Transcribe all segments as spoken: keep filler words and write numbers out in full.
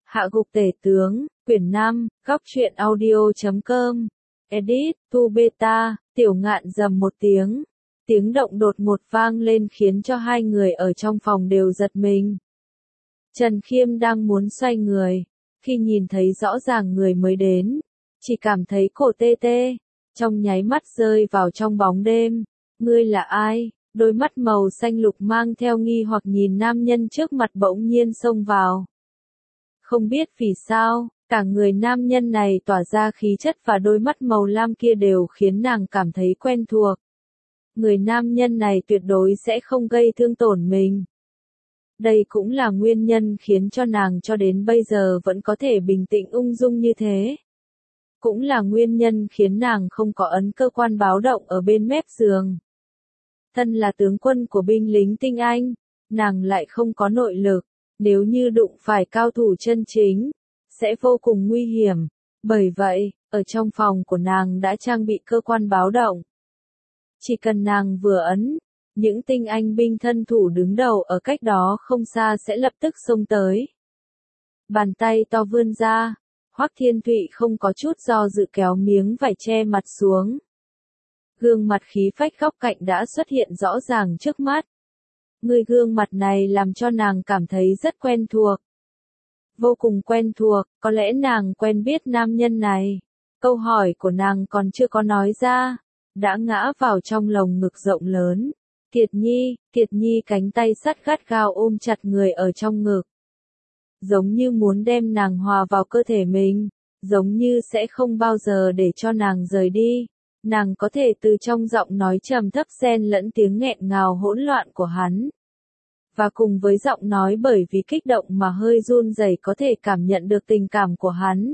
Hạ gục tể tướng, quyển năm, góc truyện audio chấm com. Edit, tu beta, Tiểu Ngạn rầm một tiếng. Tiếng động đột ngột vang lên khiến cho hai người ở trong phòng đều giật mình. Trần Khiêm đang muốn xoay người, khi nhìn thấy rõ ràng người mới đến, chỉ cảm thấy cổ tê tê, trong nháy mắt rơi vào trong bóng đêm. Ngươi là ai? Đôi mắt màu xanh lục mang theo nghi hoặc nhìn nam nhân trước mặt bỗng nhiên xông vào. Không biết vì sao, cả người nam nhân này tỏa ra khí chất và đôi mắt màu lam kia đều khiến nàng cảm thấy quen thuộc. Người nam nhân này tuyệt đối sẽ không gây thương tổn mình. Đây cũng là nguyên nhân khiến cho nàng cho đến bây giờ vẫn có thể bình tĩnh ung dung như thế. Cũng là nguyên nhân khiến nàng không có ấn cơ quan báo động ở bên mép giường. Thân là tướng quân của binh lính tinh Anh, nàng lại không có nội lực. Nếu như đụng phải cao thủ chân chính, sẽ vô cùng nguy hiểm. Bởi vậy, ở trong phòng của nàng đã trang bị cơ quan báo động. Chỉ cần nàng vừa ấn, những tinh anh binh thân thủ đứng đầu ở cách đó không xa sẽ lập tức xông tới. Bàn tay to vươn ra, Hoắc Thiên Thụy không có chút do dự kéo miếng vải che mặt xuống. Gương mặt khí phách góc cạnh đã xuất hiện rõ ràng trước mắt. Người gương mặt này làm cho nàng cảm thấy rất quen thuộc. Vô cùng quen thuộc, có lẽ nàng quen biết nam nhân này. Câu hỏi của nàng còn chưa có nói ra, đã ngã vào trong lồng ngực rộng lớn. Tiệt Nhi, Tiệt Nhi cánh tay sắt gắt gao ôm chặt người ở trong ngực. Giống như muốn đem nàng hòa vào cơ thể mình, giống như sẽ không bao giờ để cho nàng rời đi. Nàng có thể từ trong giọng nói trầm thấp xen lẫn tiếng nghẹn ngào hỗn loạn của hắn. Và cùng với giọng nói bởi vì kích động mà hơi run rẩy có thể cảm nhận được tình cảm của hắn.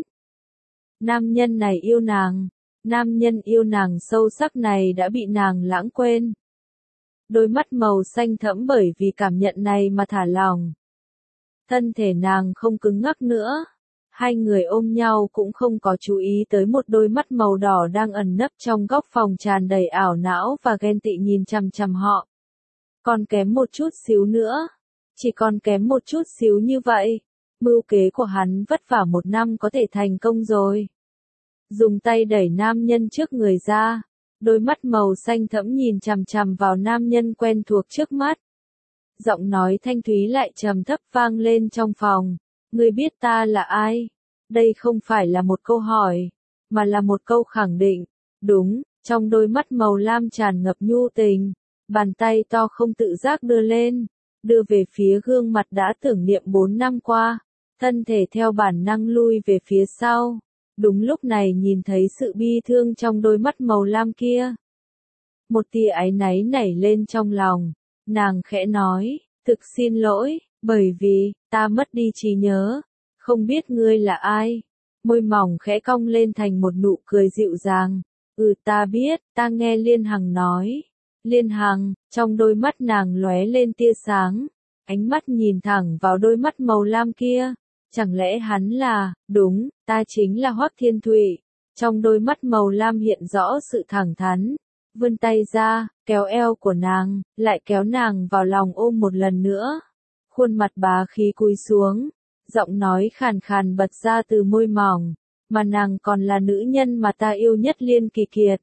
Nam nhân này yêu nàng, nam nhân yêu nàng sâu sắc này đã bị nàng lãng quên. Đôi mắt màu xanh thẫm bởi vì cảm nhận này mà thả lỏng. Thân thể nàng không cứng ngắc nữa. Hai người ôm nhau cũng không có chú ý tới một đôi mắt màu đỏ đang ẩn nấp trong góc phòng tràn đầy ảo não và ghen tị nhìn chằm chằm họ. Còn kém một chút xíu nữa. Chỉ còn kém một chút xíu như vậy. Mưu kế của hắn vất vả một năm có thể thành công rồi. Dùng tay đẩy nam nhân trước người ra. Đôi mắt màu xanh thẫm nhìn chằm chằm vào nam nhân quen thuộc trước mắt. Giọng nói thanh thúy lại trầm thấp vang lên trong phòng. Ngươi biết ta là ai? Đây không phải là một câu hỏi, mà là một câu khẳng định. Đúng, trong đôi mắt màu lam tràn ngập nhu tình. Bàn tay to không tự giác đưa lên, đưa về phía gương mặt đã tưởng niệm bốn năm qua. Thân thể theo bản năng lui về phía sau. Đúng lúc này nhìn thấy sự bi thương trong đôi mắt màu lam kia. Một tia áy náy nảy lên trong lòng. Nàng khẽ nói, thực xin lỗi, bởi vì, ta mất đi trí nhớ. Không biết ngươi là ai. Môi mỏng khẽ cong lên thành một nụ cười dịu dàng. Ừ ta biết, ta nghe Liên Hằng nói. Liên Hằng, trong đôi mắt nàng lóe lên tia sáng. Ánh mắt nhìn thẳng vào đôi mắt màu lam kia. Chẳng lẽ hắn là, đúng, ta chính là Hoắc Thiên Thụy. Trong đôi mắt màu lam hiện rõ sự thẳng thắn. Vươn tay ra, kéo eo của nàng, lại kéo nàng vào lòng ôm một lần nữa. Khuôn mặt bá khí cúi xuống, giọng nói khàn khàn bật ra từ môi mỏng, mà nàng còn là nữ nhân mà ta yêu nhất Liên Kỳ Kiệt.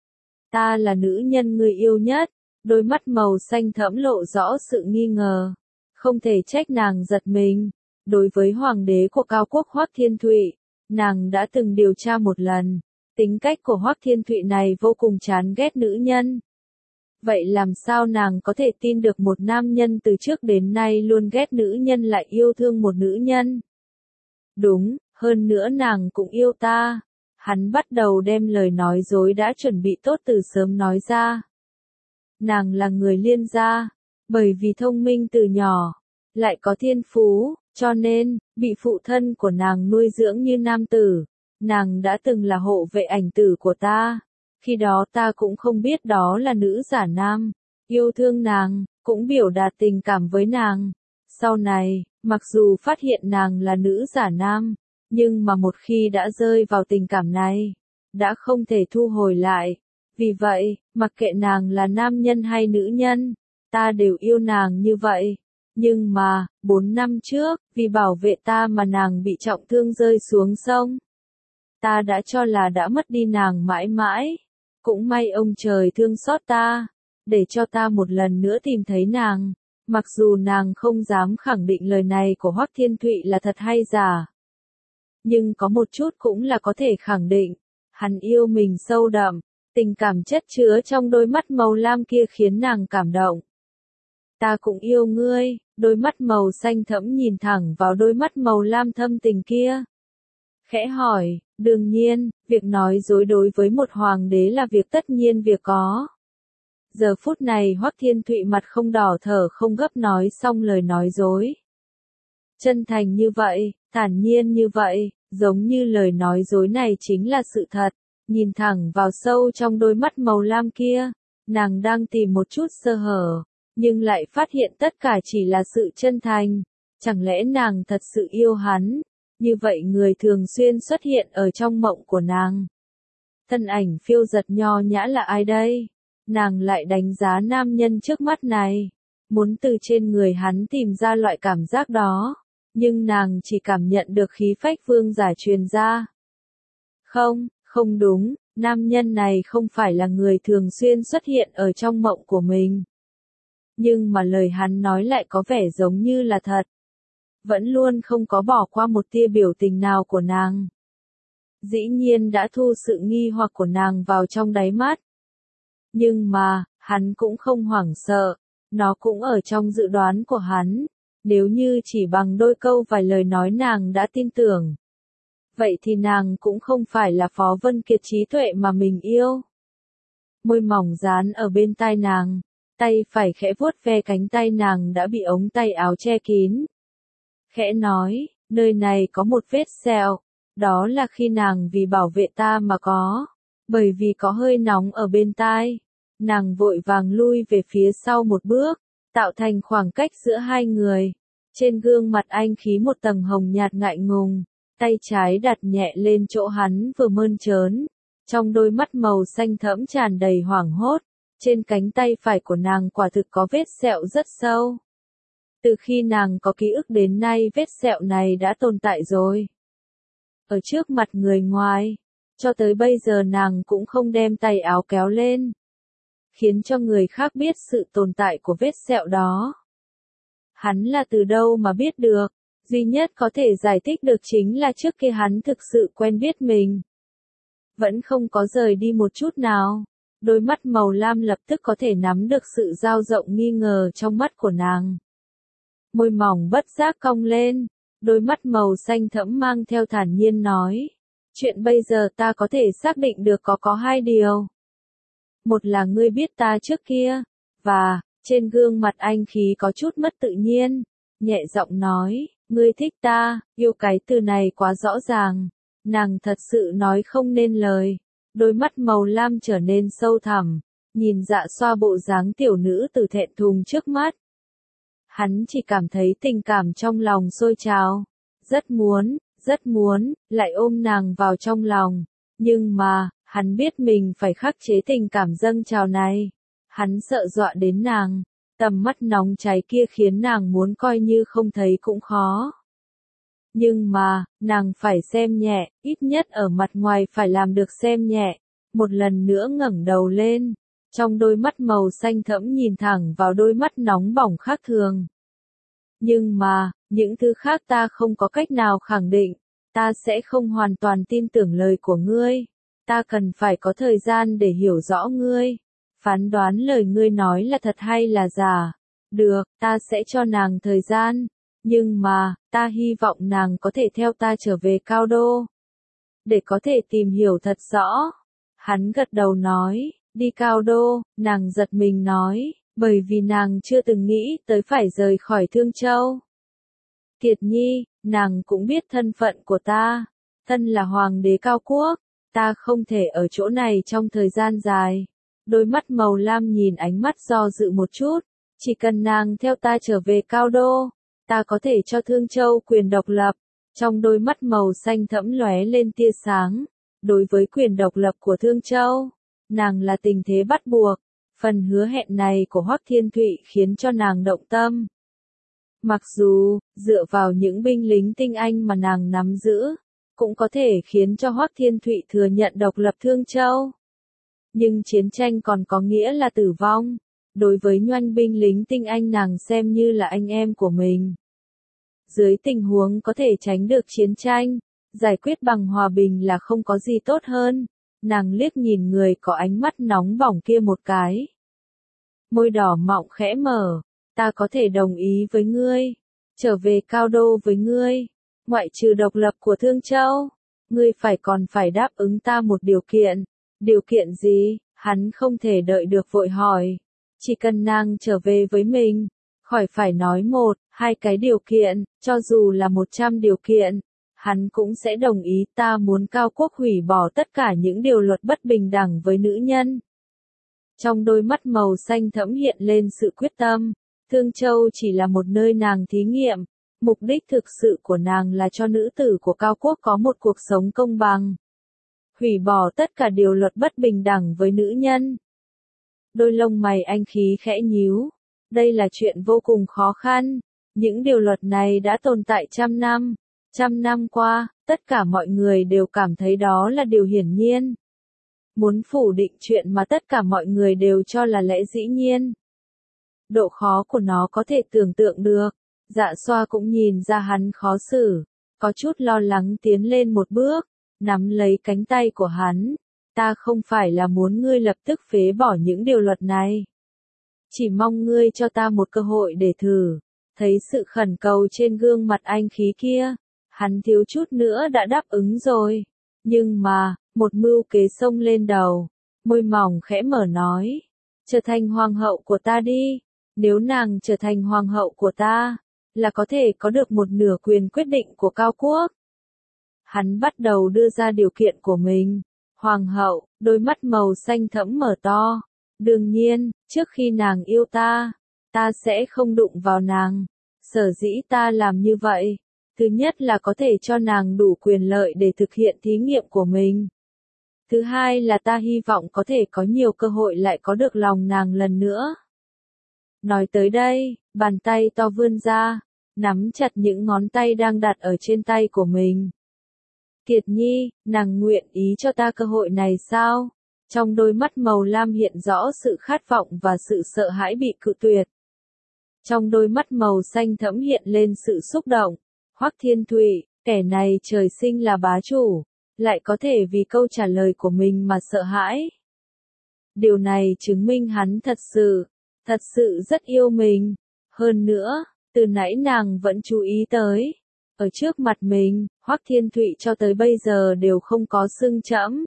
Ta là nữ nhân ngươi yêu nhất, đôi mắt màu xanh thẫm lộ rõ sự nghi ngờ. Không thể trách nàng giật mình, đối với hoàng đế của cao quốc Hoắc Thiên Thụy, nàng đã từng điều tra một lần. Tính cách của Hoắc Thiên Thụy này vô cùng chán ghét nữ nhân. Vậy làm sao nàng có thể tin được một nam nhân từ trước đến nay luôn ghét nữ nhân lại yêu thương một nữ nhân? Đúng, hơn nữa nàng cũng yêu ta. Hắn bắt đầu đem lời nói dối đã chuẩn bị tốt từ sớm nói ra. Nàng là người Liên gia, bởi vì thông minh từ nhỏ, lại có thiên phú, cho nên, bị phụ thân của nàng nuôi dưỡng như nam tử. Nàng đã từng là hộ vệ ảnh tử của ta. Khi đó ta cũng không biết đó là nữ giả nam. Yêu thương nàng, cũng biểu đạt tình cảm với nàng. Sau này, mặc dù phát hiện nàng là nữ giả nam, nhưng mà một khi đã rơi vào tình cảm này, đã không thể thu hồi lại. Vì vậy, mặc kệ nàng là nam nhân hay nữ nhân, ta đều yêu nàng như vậy. Nhưng mà, bốn năm trước, vì bảo vệ ta mà nàng bị trọng thương rơi xuống sông. Ta đã cho là đã mất đi nàng mãi mãi. Cũng may ông trời thương xót ta, để cho ta một lần nữa tìm thấy nàng. Mặc dù nàng không dám khẳng định lời này của Hoắc Thiên Thụy là thật hay giả. Nhưng có một chút cũng là có thể khẳng định. Hắn yêu mình sâu đậm, tình cảm chất chứa trong đôi mắt màu lam kia khiến nàng cảm động. Ta cũng yêu ngươi, đôi mắt màu xanh thẫm nhìn thẳng vào đôi mắt màu lam thâm tình kia. Khẽ hỏi, đương nhiên, việc nói dối đối với một hoàng đế là việc tất nhiên việc có. Giờ phút này Hoắc Thiên Thụy mặt không đỏ thở không gấp nói xong lời nói dối. Chân thành như vậy, thản nhiên như vậy, giống như lời nói dối này chính là sự thật. Nhìn thẳng vào sâu trong đôi mắt màu lam kia, nàng đang tìm một chút sơ hở, nhưng lại phát hiện tất cả chỉ là sự chân thành. Chẳng lẽ nàng thật sự yêu hắn? Như vậy người thường xuyên xuất hiện ở trong mộng của nàng. Thân ảnh phiêu giật nho nhã là ai đây? Nàng lại đánh giá nam nhân trước mắt này, muốn từ trên người hắn tìm ra loại cảm giác đó, nhưng nàng chỉ cảm nhận được khí phách vương giả truyền ra. Không, không đúng, nam nhân này không phải là người thường xuyên xuất hiện ở trong mộng của mình. Nhưng mà lời hắn nói lại có vẻ giống như là thật. Vẫn luôn không có bỏ qua một tia biểu tình nào của nàng. Dĩ nhiên đã thu sự nghi hoặc của nàng vào trong đáy mắt. Nhưng mà, hắn cũng không hoảng sợ, nó cũng ở trong dự đoán của hắn, nếu như chỉ bằng đôi câu vài lời nói nàng đã tin tưởng. Vậy thì nàng cũng không phải là Phó Vân Kiệt trí tuệ mà mình yêu. Môi mỏng dán ở bên tai nàng, tay phải khẽ vuốt ve cánh tay nàng đã bị ống tay áo che kín. Khẽ nói, nơi này có một vết sẹo, đó là khi nàng vì bảo vệ ta mà có. Bởi vì có hơi nóng ở bên tai, nàng vội vàng lui về phía sau một bước, tạo thành khoảng cách giữa hai người. Trên gương mặt anh khí một tầng hồng nhạt ngại ngùng, tay trái đặt nhẹ lên chỗ hắn vừa mơn trớn. Trong đôi mắt màu xanh thẫm tràn đầy hoảng hốt, trên cánh tay phải của nàng quả thực có vết sẹo rất sâu. Từ khi nàng có ký ức đến nay vết sẹo này đã tồn tại rồi. Ở trước mặt người ngoài. Cho tới bây giờ nàng cũng không đem tay áo kéo lên, khiến cho người khác biết sự tồn tại của vết sẹo đó. Hắn là từ đâu mà biết được, duy nhất có thể giải thích được chính là trước kia hắn thực sự quen biết mình. Vẫn không có rời đi một chút nào, đôi mắt màu lam lập tức có thể nắm được sự dao rộng nghi ngờ trong mắt của nàng. Môi mỏng bất giác cong lên, đôi mắt màu xanh thẫm mang theo thản nhiên nói. Chuyện bây giờ ta có thể xác định được có có hai điều. Một là ngươi biết ta trước kia, và, trên gương mặt anh khí có chút mất tự nhiên, nhẹ giọng nói, ngươi thích ta, yêu cái từ này quá rõ ràng. Nàng thật sự nói không nên lời, đôi mắt màu lam trở nên sâu thẳm, nhìn Dạ Xoa bộ dáng tiểu nữ từ thẹn thùng trước mắt. Hắn chỉ cảm thấy tình cảm trong lòng sôi trào, rất muốn. Rất muốn, lại ôm nàng vào trong lòng. Nhưng mà, hắn biết mình phải khắc chế tình cảm dâng trào này. Hắn sợ dọa đến nàng. Tầm mắt nóng cháy kia khiến nàng muốn coi như không thấy cũng khó. Nhưng mà, nàng phải xem nhẹ, ít nhất ở mặt ngoài phải làm được xem nhẹ. Một lần nữa ngẩng đầu lên. Trong đôi mắt màu xanh thẫm nhìn thẳng vào đôi mắt nóng bỏng khác thường. Nhưng mà, những thứ khác ta không có cách nào khẳng định, ta sẽ không hoàn toàn tin tưởng lời của ngươi, ta cần phải có thời gian để hiểu rõ ngươi, phán đoán lời ngươi nói là thật hay là giả. Được, ta sẽ cho nàng thời gian, nhưng mà, ta hy vọng nàng có thể theo ta trở về Cao Đô, để có thể tìm hiểu thật rõ. Hắn gật đầu nói, đi Cao Đô, nàng giật mình nói. Bởi vì nàng chưa từng nghĩ tới phải rời khỏi Thương Châu. Kiệt Nhi, nàng cũng biết thân phận của ta, thân là hoàng đế Cao Quốc, ta không thể ở chỗ này trong thời gian dài. Đôi mắt màu lam nhìn ánh mắt do dự một chút, chỉ cần nàng theo ta trở về Cao Đô, ta có thể cho Thương Châu quyền độc lập. Trong đôi mắt màu xanh thẫm lóe lên tia sáng, đối với quyền độc lập của Thương Châu, nàng là tình thế bắt buộc. Phần hứa hẹn này của Hoắc Thiên Thụy khiến cho nàng động tâm. Mặc dù, dựa vào những binh lính tinh anh mà nàng nắm giữ, cũng có thể khiến cho Hoắc Thiên Thụy thừa nhận độc lập Thương Châu. Nhưng chiến tranh còn có nghĩa là tử vong. Đối với doanh binh lính tinh anh nàng xem như là anh em của mình. Dưới tình huống có thể tránh được chiến tranh, giải quyết bằng hòa bình là không có gì tốt hơn. Nàng liếc nhìn người có ánh mắt nóng bỏng kia một cái. Môi đỏ mọng khẽ mở, ta có thể đồng ý với ngươi, trở về Cao Đô với ngươi, ngoại trừ độc lập của Thương Châu, ngươi phải còn phải đáp ứng ta một điều kiện. Điều kiện gì? Hắn không thể đợi được vội hỏi. Chỉ cần nàng trở về với mình, khỏi phải nói một, hai cái điều kiện, cho dù là một trăm điều kiện, hắn cũng sẽ đồng ý. Ta muốn Cao Quốc hủy bỏ tất cả những điều luật bất bình đẳng với nữ nhân. Trong đôi mắt màu xanh thẫm hiện lên sự quyết tâm. Thương Châu chỉ là một nơi nàng thí nghiệm, mục đích thực sự của nàng là cho nữ tử của Cao Quốc có một cuộc sống công bằng. Hủy bỏ tất cả điều luật bất bình đẳng với nữ nhân. Đôi lông mày anh khí khẽ nhíu. Đây là chuyện vô cùng khó khăn. Những điều luật này đã tồn tại trăm năm. Trăm năm qua, tất cả mọi người đều cảm thấy đó là điều hiển nhiên. Muốn phủ định chuyện mà tất cả mọi người đều cho là lẽ dĩ nhiên. Độ khó của nó có thể tưởng tượng được. Dạ Xoa cũng nhìn ra hắn khó xử. Có chút lo lắng tiến lên một bước, nắm lấy cánh tay của hắn. Ta không phải là muốn ngươi lập tức phế bỏ những điều luật này. Chỉ mong ngươi cho ta một cơ hội để thử. Thấy sự khẩn cầu trên gương mặt anh khí kia, hắn thiếu chút nữa đã đáp ứng rồi. Nhưng mà, một mưu kế xông lên đầu, môi mỏng khẽ mở nói. Trở thành hoàng hậu của ta đi. Nếu nàng trở thành hoàng hậu của ta, là có thể có được một nửa quyền quyết định của Cao Quốc. Hắn bắt đầu đưa ra điều kiện của mình. Hoàng hậu, đôi mắt màu xanh thẫm mở to. Đương nhiên, trước khi nàng yêu ta, ta sẽ không đụng vào nàng. Sở dĩ ta làm như vậy, thứ nhất là có thể cho nàng đủ quyền lợi để thực hiện thí nghiệm của mình. Thứ hai là ta hy vọng có thể có nhiều cơ hội lại có được lòng nàng lần nữa. Nói tới đây, bàn tay to vươn ra, nắm chặt những ngón tay đang đặt ở trên tay của mình. Kiệt Nhi, nàng nguyện ý cho ta cơ hội này sao? Trong đôi mắt màu lam hiện rõ sự khát vọng và sự sợ hãi bị cự tuyệt. Trong đôi mắt màu xanh thẫm hiện lên sự xúc động. Hoắc Thiên Thụy, kẻ này trời sinh là bá chủ, lại có thể vì câu trả lời của mình mà sợ hãi. Điều này chứng minh hắn thật sự, thật sự rất yêu mình. Hơn nữa, từ nãy nàng vẫn chú ý tới. Ở trước mặt mình, Hoắc Thiên Thụy cho tới bây giờ đều không có xưng trẫm.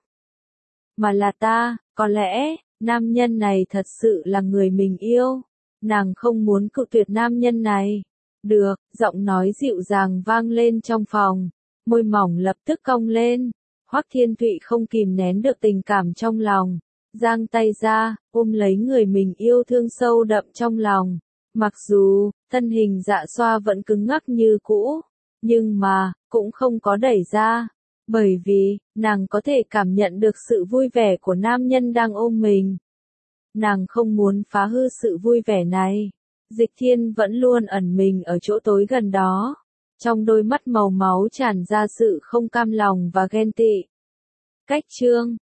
Mà là ta, có lẽ, nam nhân này thật sự là người mình yêu. Nàng không muốn cự tuyệt nam nhân này. Được, giọng nói dịu dàng vang lên trong phòng. Môi mỏng lập tức cong lên. Hoắc Thiên Thụy không kìm nén được tình cảm trong lòng. Giang tay ra, ôm lấy người mình yêu thương sâu đậm trong lòng. Mặc dù, thân hình Dạ Xoa vẫn cứng ngắc như cũ. Nhưng mà, cũng không có đẩy ra. Bởi vì, nàng có thể cảm nhận được sự vui vẻ của nam nhân đang ôm mình. Nàng không muốn phá hư sự vui vẻ này. Dịch Thiên vẫn luôn ẩn mình ở chỗ tối gần đó. Trong đôi mắt màu máu tràn ra sự không cam lòng và ghen tị. Cách chương